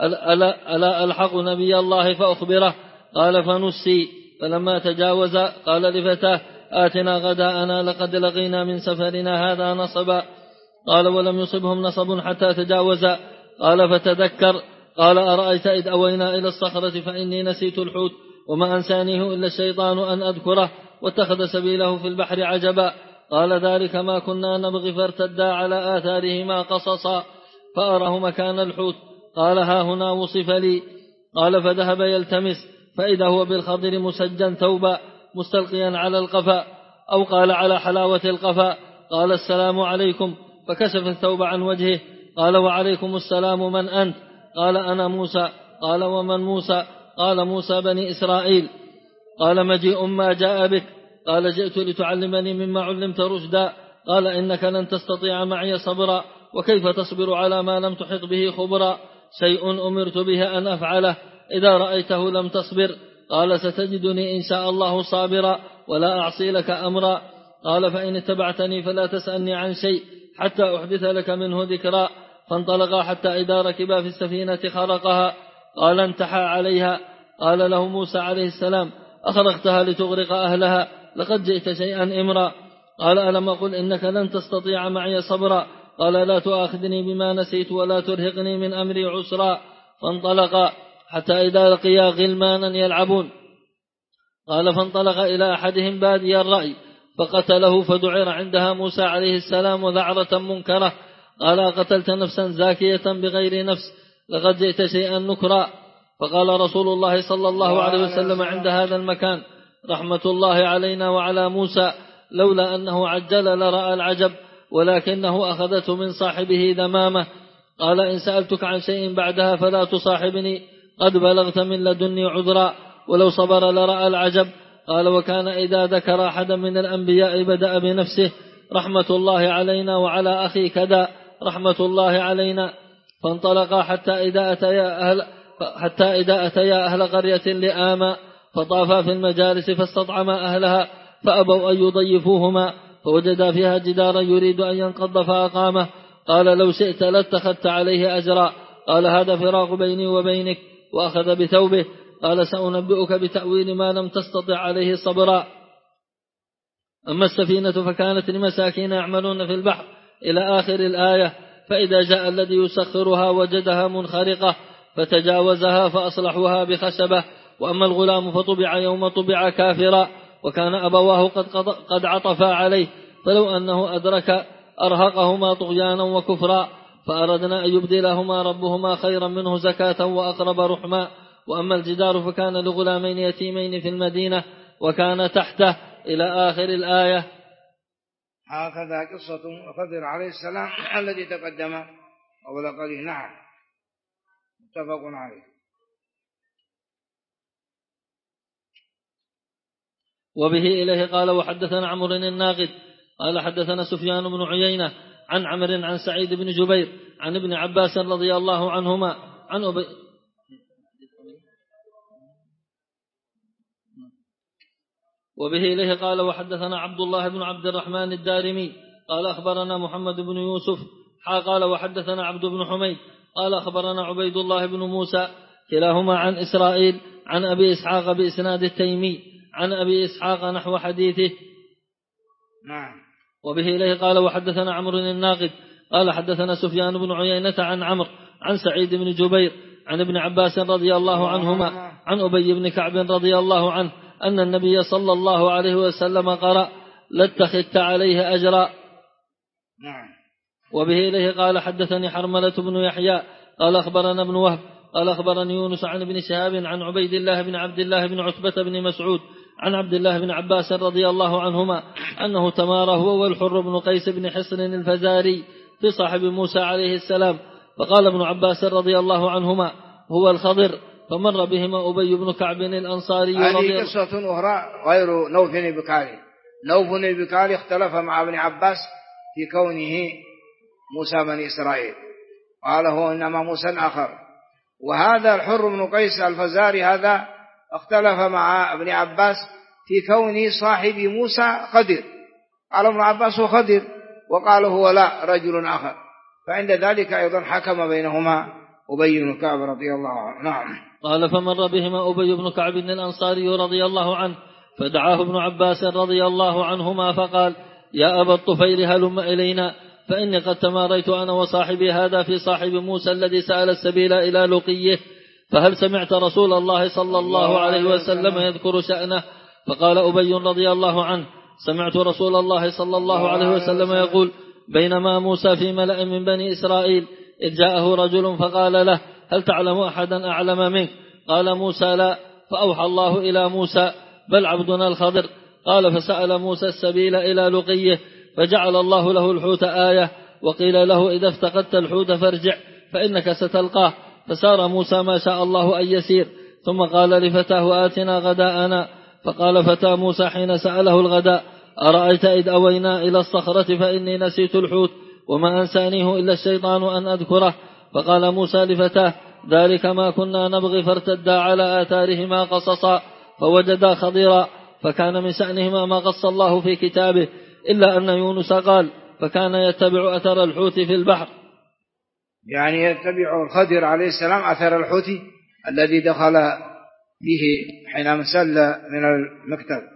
ألا ألحق نبي الله فأخبره؟ قال فنسي. فلما تجاوز قال لفتاه آتنا غداءنا لقد لقينا من سفرنا هذا نصبا. قال ولم يصبهم نصب حتى تجاوزا. قال فتذكر. قال أرأيت إذ أوينا إلى الصخرة فإني نسيت الحوت وما أنسانيه إلا الشيطان أن أذكره واتخذ سبيله في البحر عجبا. قال ذلك ما كنا نبغي فارتدا على آثارهما قصصا فأراه مكان الحوت. قال ها هنا وصف لي. قال فذهب يلتمس فإذا هو بالخضر مسجا ثوبا مستلقيا على القفا، أو قال على حلاوة القفا. قال السلام عليكم، فكشف الثوب عن وجهه. قال وعليكم السلام، من أنت؟ قال أنا موسى. قال ومن موسى؟ قال موسى بني إسرائيل. قال مجيء ما جاء بك. قال جئت لتعلمني مما علمت رشدا. قال إنك لن تستطيع معي صبرا، وكيف تصبر على ما لم تحط به خبرا؟ شيء أمرت به أن أفعله إذا رأيته لم تصبر. قال ستجدني إن شاء الله صابرا ولا أعصي لك أمرا. قال فإن اتبعتني فلا تسألني عن شيء حتى أحدث لك منه ذكرا. فانطلقا حتى إذا ركبا في السفينة خرقها. قال انتحى عليها. قال له موسى عليه السلام أخرقتها لتغرق أهلها؟ لقد جئت شيئا إمرا. قال ألم أقل إنك لن تستطيع معي صبرا؟ قال لا تؤاخذني بما نسيت ولا ترهقني من أمري عسرا. فانطلقا حتى إذا لقيا غلمانا يلعبون. قال فانطلق إلى أحدهم بادي الرأي فقتله، فدعر عندها موسى عليه السلام ذعرة منكرة. قال قتلت نفسا زاكية بغير نفس؟ لقد جئت شيئا نكرا. فقال رسول الله صلى الله عليه وسلم عند هذا المكان رحمة الله علينا وعلى موسى لولا أنه عجل لرأى العجب، ولكنه أخذته من صاحبه ذمامة. قال إن سألتك عن شيء بعدها فلا تصاحبني، قد بلغت من لدني عذرا، ولو صبر لرأى العجب. قال وكان إذا ذكر أحدا من الأنبياء بدأ بنفسه رحمة الله علينا وعلى أخي كذا رحمة الله علينا. فانطلقا حتى إذا أتيا أهل قرية لآما فطافا في المجالس فاستطعما أهلها فأبوا أن يضيفوهما، فوجدا فيها جدارا يريد أن ينقض فأقامه. قال لو شئت لاتخذت عليه أجرا. قال هذا فراق بيني وبينك، وأخذ بثوبه. قال سأنبئك بتأويل ما لم تستطع عليه صبرا. أما السفينة فكانت لمساكين يعملون في البحر إلى آخر الآية. فإذا جاء الذي يسخرها وجدها منخرقة فتجاوزها فأصلحوها بخشبة. وأما الغلام فطبع يوم طبع كافرا، وكان أبواه قد عطفا عليه، فلو أنه أدرك أرهقهما طغيانا وكفرا. فأردنا أن يبدلهما ربهما خيرا منه زكاة وأقرب رحما. وأما الجدار فكان لغلامين يتيمين في المدينة وكان تحته إلى آخر الآية. هكذا قصة خضر عليه السلام الذي تقدم أول قليل. نعم، متفق عليه. وبه إليه قال وحدثنا عمرو الناقد قال حدثنا سفيان بن عيينة عن عمرو عن سعيد بن جبير عن ابن عباس رضي الله عنهما عن وبه إليه قال وحدثنا عبد الله بن عبد الرحمن الدارمي قال أخبرنا محمد بن يوسف قال وحدثنا عبد بن حميد قال أخبرنا عبيد الله بن موسى كلاهما عن إسرائيل عن أبي إسحاق بإسناد التيمي عن أبي إسحاق نحو حديثه. نعم. وبه إليه قال وحدثنا عمرو الناقد قال حدثنا سفيان بن عيينة عن عمرو عن سعيد بن جبير عن ابن عباس رضي الله عنهما عن أبي بن كعب رضي الله عنه أن النبي صلى الله عليه وسلم قرأ لاتخذت عليه أجرا. نعم. وبه إليه قال حدثني حرملة بن يحيى قال أخبرنا ابن وهب قال أخبرني يونس عن ابن شهاب عن عبيد الله بن عبد الله بن عتبة بن مسعود عن عبد الله بن عباس رضي الله عنهما أنه تمارى هو والحر بن قيس بن حصن الفزاري في صاحب موسى عليه السلام. فقال ابن عباس رضي الله عنهما هو الخضر، فمر بهما أبي بن كعب الأنصاري هذه قصة أخرى غير نوف بن بكالي. نوف بن بكالي اختلف مع ابن عباس في كونه موسى بني إسرائيل، قال هو إنما موسى آخر. وهذا الحر بن قيس الفزاري هذا اختلف مع ابن عباس في كونه صاحب موسى خضر، قال ابن عباس هو خضر، وقال هو لا رجل آخر. فعند ذلك أيضا حكم بينهما أبي بن كعب رضي الله عنه. نعم. قال فمر بهما أبي بن كعب الأنصاري رضي الله عنه فدعاه ابن عباس رضي الله عنهما فقال يا أبا الطفيل هلم إلينا، فإني قد تماريت أنا وصاحبي هذا في صاحب موسى الذي سأل السبيل إلى لقيه، فهل سمعت رسول الله صلى الله عليه وسلم يذكر شأنه؟ فقال أبي رضي الله عنه سمعت رسول الله صلى الله عليه وسلم يقول بينما موسى في ملأ من بني إسرائيل إذ جاءه رجل فقال له هل تعلم أحدا أعلم منك؟ قال موسى لا، فأوحى الله إلى موسى بل عبدنا الخضر. قال فسأل موسى السبيل إلى لقيه فجعل الله له الحوت آية، وقيل له إذا افتقدت الحوت فارجع فإنك ستلقاه. فسار موسى ما شاء الله أن يسير، ثم قال لفتاه آتنا غداءنا. فقال فتى موسى حين سأله الغداء أرأيت إذ أوينا إلى الصخرة فإني نسيت الحوت وما أنسانيه إلا الشيطان أن أذكره. فقال موسى لفتاه ذلك ما كنا نبغي، فارتدا على آثارهما قصصا فوجدا خضرا، فكان من شأنهما ما قص الله في كتابه، إلا أن يونس قال فكان يتبع أثر الحوت في البحر، يعني يتبع الخضر عليه السلام أثر الحوت الذي دخل فيه حينما سل من المكتب.